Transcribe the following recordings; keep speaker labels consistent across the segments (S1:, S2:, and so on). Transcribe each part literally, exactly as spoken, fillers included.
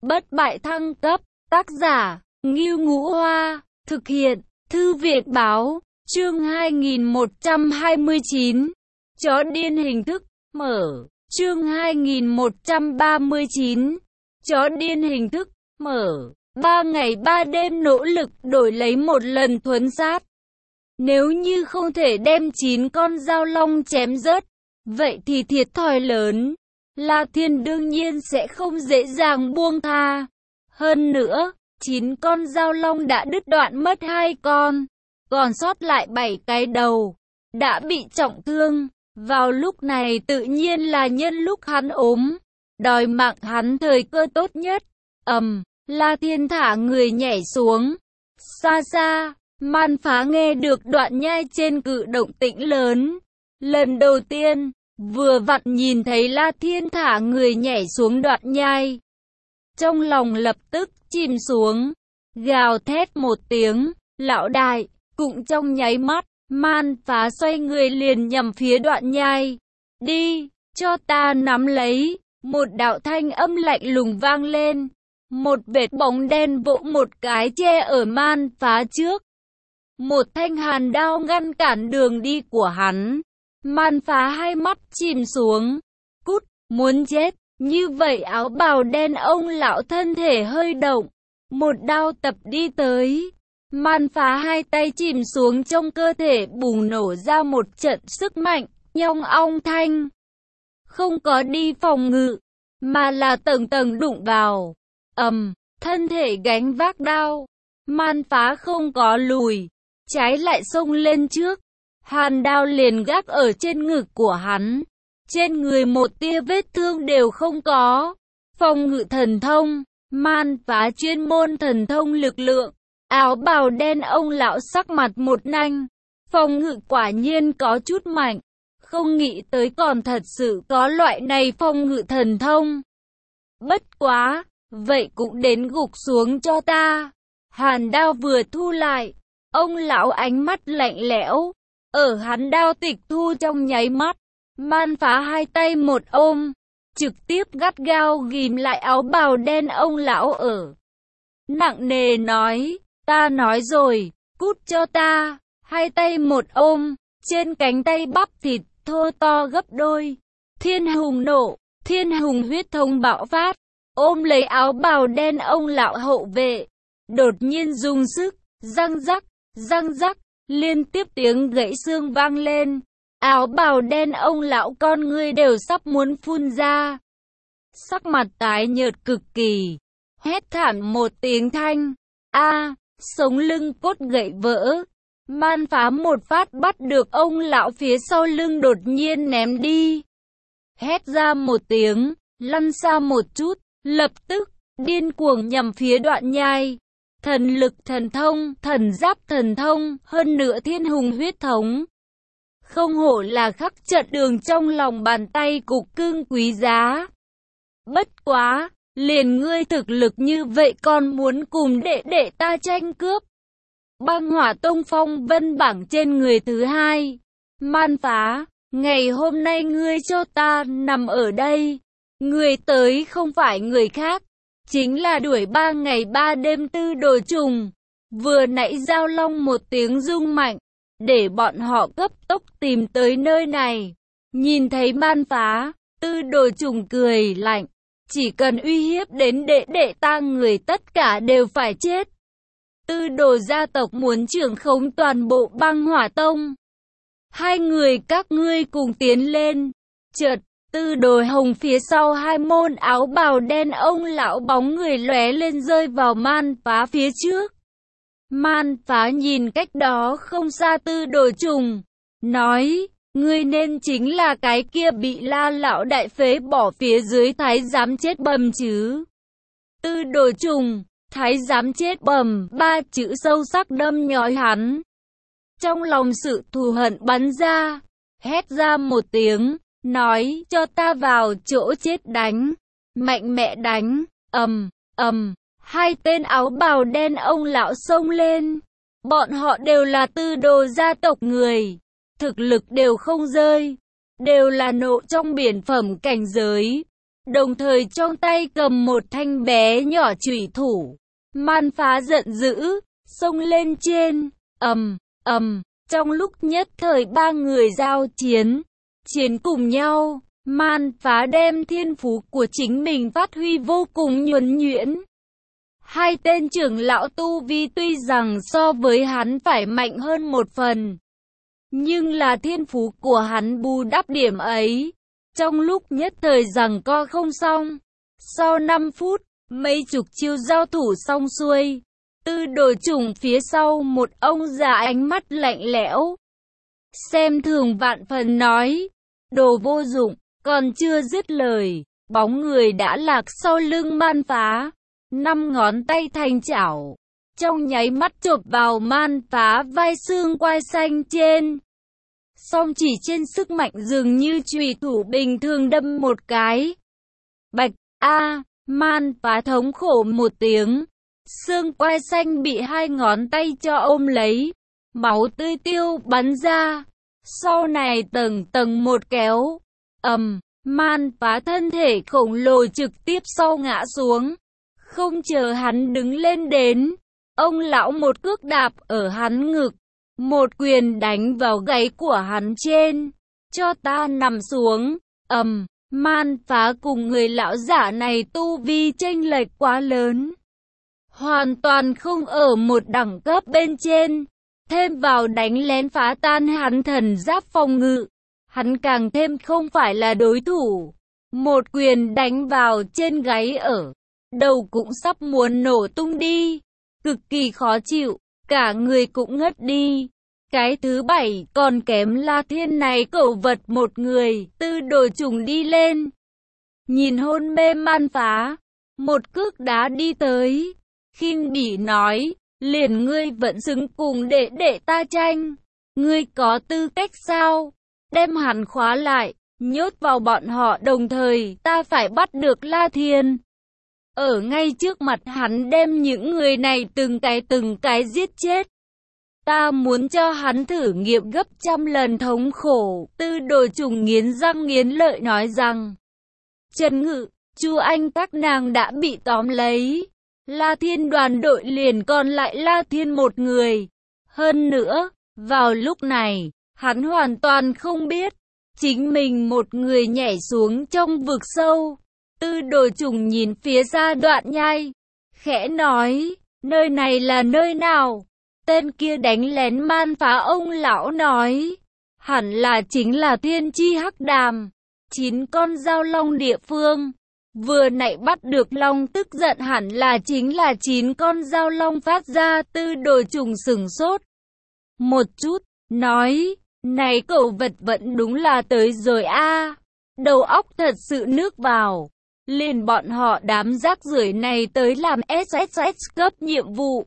S1: Bất bại thăng cấp, tác giả, Ngưu Ngũ Hoa, thực hiện, Thư viện Báo, chương hai nghìn một trăm hai mươi chín, chó điên hình thức, mở, chương hai nghìn một trăm ba mươi chín, chó điên hình thức, mở, ba ngày ba đêm nỗ lực đổi lấy một lần thuấn sát. Nếu như không thể đem chín con dao long chém rớt, vậy thì thiệt thòi lớn. La Thiên đương nhiên sẽ không dễ dàng buông tha. Hơn nữa, chín con dao long đã đứt đoạn mất hai con, còn sót lại bảy cái đầu, đã bị trọng thương. Vào lúc này tự nhiên là nhân lúc hắn ốm, đòi mạng hắn thời cơ tốt nhất. Ầm, La Thiên thả người nhảy xuống. Xa xa, Man Phá nghe được đoạn nhai trên cự động tĩnh lớn. Lần đầu tiên, vừa vặn nhìn thấy La Thiên thả người nhảy xuống đoạn nhai. Trong lòng lập tức chìm xuống, gào thét một tiếng, lão đại, cũng trong nháy mắt, Man Phá xoay người liền nhằm phía đoạn nhai. Đi, cho ta nắm lấy, một đạo thanh âm lạnh lùng vang lên. Một vệt bóng đen vỗ một cái che ở Man Phá trước. Một thanh hàn đao ngăn cản đường đi của hắn. Man Phá hai mắt chìm xuống. Cút, muốn chết. Như vậy áo bào đen ông lão thân thể hơi động. Một đao tập đi tới. Man Phá hai tay chìm xuống trong cơ thể bùng nổ ra một trận sức mạnh, nhong ong thanh. Không có đi phòng ngự, mà là tầng tầng đụng vào. Ầm, thân thể gánh vác đao. Man Phá không có lùi, trái lại xông lên trước. Hàn đao liền gác ở trên ngực của hắn. Trên người một tia vết thương đều không có. Phòng ngự thần thông, Man Phá chuyên môn thần thông lực lượng. Áo bào đen ông lão sắc mặt một nanh. Phòng ngự quả nhiên có chút mạnh. Không nghĩ tới còn thật sự có loại này phòng ngự thần thông. Bất quá, vậy cũng đến gục xuống cho ta. Hàn đao vừa thu lại, ông lão ánh mắt lạnh lẽo. Ở hắn đao tịch thu trong nháy mắt, Man Phá hai tay một ôm, trực tiếp gắt gao ghìm lại áo bào đen ông lão ở. Nặng nề nói, ta nói rồi, cút cho ta. Hai tay một ôm, trên cánh tay bắp thịt thô to gấp đôi. Thiên hùng nộ, thiên hùng huyết thống bạo phát, ôm lấy áo bào đen ông lão hậu vệ. Đột nhiên dùng sức, răng rắc, răng rắc, liên tiếp tiếng gãy xương vang lên. Áo bào đen ông lão con ngươi đều sắp muốn phun ra. Sắc mặt tái nhợt cực kỳ, hét thảm một tiếng thanh. A, sống lưng cốt gãy vỡ. Man Phá một phát bắt được ông lão phía sau lưng đột nhiên ném đi. Hét ra một tiếng, lăn xa một chút, lập tức, điên cuồng nhằm phía đoạn nhai. Thần lực thần thông, thần giáp thần thông, hơn nữa thiên hùng huyết thống. Không hổ là khắc trận đường trong lòng bàn tay cục cưng quý giá. Bất quá, liền ngươi thực lực như vậy còn muốn cùng đệ đệ ta tranh cướp. Băng Hỏa Tông phong vân bảng trên người thứ hai. Man Phá, ngày hôm nay ngươi cho ta nằm ở đây. Ngươi tới không phải người khác, chính là đuổi ba ngày ba đêm Tư Đồ Trùng. Vừa nãy giao long một tiếng rung mạnh, để bọn họ cấp tốc tìm tới nơi này. Nhìn thấy Man Phá, Tư Đồ Trùng cười lạnh. Chỉ cần uy hiếp đến đệ đệ ta người tất cả đều phải chết. Tư Đồ gia tộc muốn trưởng khống toàn bộ Băng Hỏa Tông. Hai người các ngươi cùng tiến lên. Chợt, Tư Đồ Hồng phía sau hai môn áo bào đen ông lão bóng người lóe lên rơi vào Man Phá phía trước. Man Phá nhìn cách đó không xa Tư Đồ Trùng, nói, ngươi nên chính là cái kia bị La lão đại phế bỏ phía dưới thái giám chết bầm chứ. Tư Đồ Trùng, thái giám chết bầm, ba chữ sâu sắc đâm nhói hắn. Trong lòng sự thù hận bắn ra, hét ra một tiếng, nói, cho ta vào chỗ chết đánh, mạnh mẽ đánh. Ầm, ầm, hai tên áo bào đen ông lão xông lên. Bọn họ đều là Tư Đồ gia tộc người, thực lực đều không rơi, đều là nộ trong biển phẩm cảnh giới. đồng thời trong tay cầm một thanh bé nhỏ chủy thủ. Man Phá giận dữ, xông lên trên, ầm, ầm, trong lúc nhất thời ba người giao chiến, chiến cùng nhau. Man Phá đem thiên phú của chính mình phát huy vô cùng nhuần nhuyễn. Hai tên trưởng lão tu vi tuy rằng so với hắn phải mạnh hơn một phần, nhưng là thiên phú của hắn bù đắp điểm ấy. Trong lúc nhất thời giằng co không xong, sau năm phút, mấy chục chiêu giao thủ xong xuôi, Tư Đồ Trùng phía sau một ông già ánh mắt lạnh lẽo, xem thường vạn phần nói, đồ vô dụng. Còn chưa dứt lời, bóng người đã lạc sau lưng Man Phá, năm ngón tay thành chảo, trong nháy mắt chộp vào Man Phá vai xương quai xanh trên. Song chỉ trên sức mạnh dường như chùy thủ bình thường đâm một cái. Bạch a, Man Phá thống khổ một tiếng, xương quai xanh bị hai ngón tay cho ôm lấy, máu tươi tiêu bắn ra. Sau này tầng tầng một kéo, ầm, Man Phá thân thể khổng lồ trực tiếp sau ngã xuống. Không chờ hắn đứng lên đến, ông lão một cước đạp ở hắn ngực, một quyền đánh vào gáy của hắn trên, cho ta nằm xuống. Ầm, Man Phá cùng người lão giả này tu vi chênh lệch quá lớn, hoàn toàn không ở một đẳng cấp bên trên, thêm vào đánh lén phá tan hắn thần giáp phòng ngự, hắn càng thêm không phải là đối thủ. Một quyền đánh vào trên gáy ở đầu cũng sắp muốn nổ tung đi, cực kỳ khó chịu, cả người cũng ngất đi. Cái thứ bảy còn kém La Thiên này cẩu vật một người. Tư Đồ Trùng đi lên, nhìn hôn mê Man Phá, một cước đá đi tới, khinh bỉ nói, liền ngươi vẫn xứng cùng đệ đệ ta tranh, ngươi có tư cách sao? Đem hắn khóa lại, nhốt vào bọn họ, đồng thời ta phải bắt được La Thiên. Ở ngay trước mặt hắn đem những người này từng cái từng cái giết chết. Ta muốn cho hắn thử nghiệm gấp trăm lần thống khổ. Tư Đồ Trùng nghiến răng nghiến lợi nói rằng, Trần Ngự, Chu Anh các nàng đã bị tóm lấy. La Thiên đoàn đội liền còn lại La Thiên một người. Hơn nữa, vào lúc này, hắn hoàn toàn không biết, chính mình một người nhảy xuống trong vực sâu. Tư Đồ Trùng nhìn phía xa đoạn nhai, khẽ nói, nơi này là nơi nào? Tên kia đánh lén Man Phá, ông lão nói, hẳn là chính là Thiên Chi Hắc Đàm, chín con dao long địa phương. Vừa nãy bắt được long tức giận hẳn là chính là chín con dao long phát ra. Tư Đồ Trùng sửng sốt một chút, nói, này cậu vật vẫn đúng là tới rồi a, đầu óc thật sự nước vào. Liền bọn họ đám rác rưởi này tới làm ét ét ét cấp nhiệm vụ,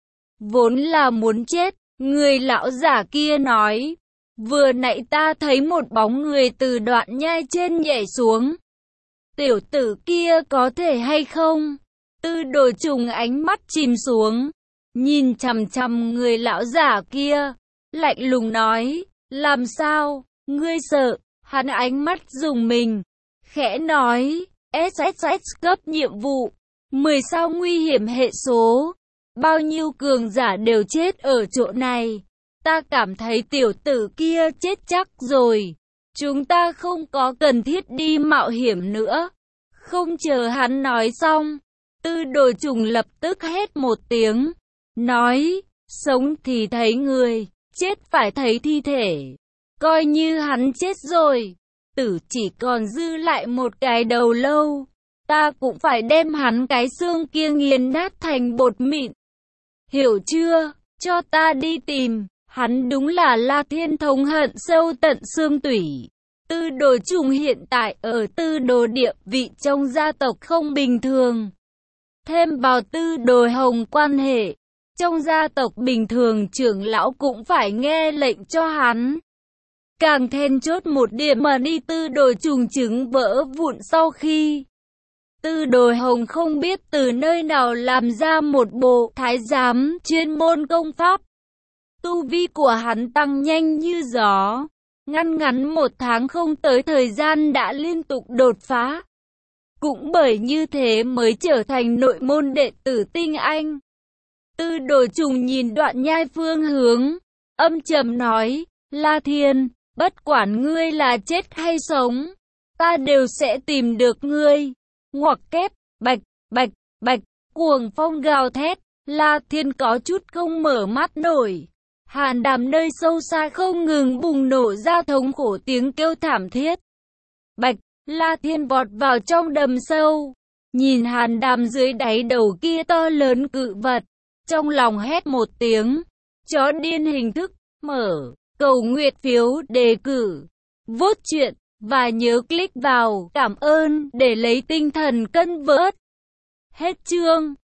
S1: vốn là muốn chết. Người lão giả kia nói, vừa nãy ta thấy một bóng người từ đoạn nhai trên nhảy xuống. Tiểu tử kia có thể hay không? Tư Đồ Trùng ánh mắt chìm xuống, nhìn chằm chằm người lão giả kia, lạnh lùng nói, làm sao? Ngươi sợ? Hắn ánh mắt rùng mình, khẽ nói, ét ét ét cấp nhiệm vụ, mười sao nguy hiểm hệ số, bao nhiêu cường giả đều chết ở chỗ này. Ta cảm thấy tiểu tử kia chết chắc rồi, chúng ta không có cần thiết đi mạo hiểm nữa. Không chờ hắn nói xong, Tư Đồ Trùng lập tức hét một tiếng, nói, sống thì thấy người, chết phải thấy thi thể. Coi như hắn chết rồi, tử chỉ còn dư lại một cái đầu lâu, ta cũng phải đem hắn cái xương kia nghiền nát thành bột mịn. Hiểu chưa? Cho ta đi tìm, hắn đúng là La Thiên thống hận sâu tận xương tủy. Tư Đồ Trùng hiện tại ở Tư Đồ địa vị trong gia tộc không bình thường. Thêm vào Tư Đồ Hồng quan hệ, trong gia tộc bình thường trưởng lão cũng phải nghe lệnh cho hắn. Càng then chốt một điểm mà đi Tư Đồ Trùng trứng vỡ vụn sau khi Tư Đồ Hồng không biết từ nơi nào làm ra một bộ thái giám chuyên môn công pháp. Tu vi của hắn tăng nhanh như gió, ngăn ngắn một tháng không tới thời gian đã liên tục đột phá. Cũng bởi như thế mới trở thành nội môn đệ tử tinh anh. Tư Đồ Trùng nhìn Đoạn Nhai phương hướng, âm trầm nói, La Thiên, bất quản ngươi là chết hay sống, ta đều sẽ tìm được ngươi. Ngoặc kép, bạch, bạch, bạch, cuồng phong gào thét, La Thiên có chút không mở mắt nổi. Hàn Đàm nơi sâu xa không ngừng bùng nổ ra thống khổ tiếng kêu thảm thiết. Bạch, La Thiên vọt vào trong đầm sâu, nhìn Hàn Đàm dưới đáy đầu kia to lớn cự vật, trong lòng hét một tiếng, chó điên hình thức, mở, cầu nguyện phiếu, đề cử, vote chuyện, và nhớ click vào, cảm ơn, để lấy tinh thần cân vớt. Hết chương.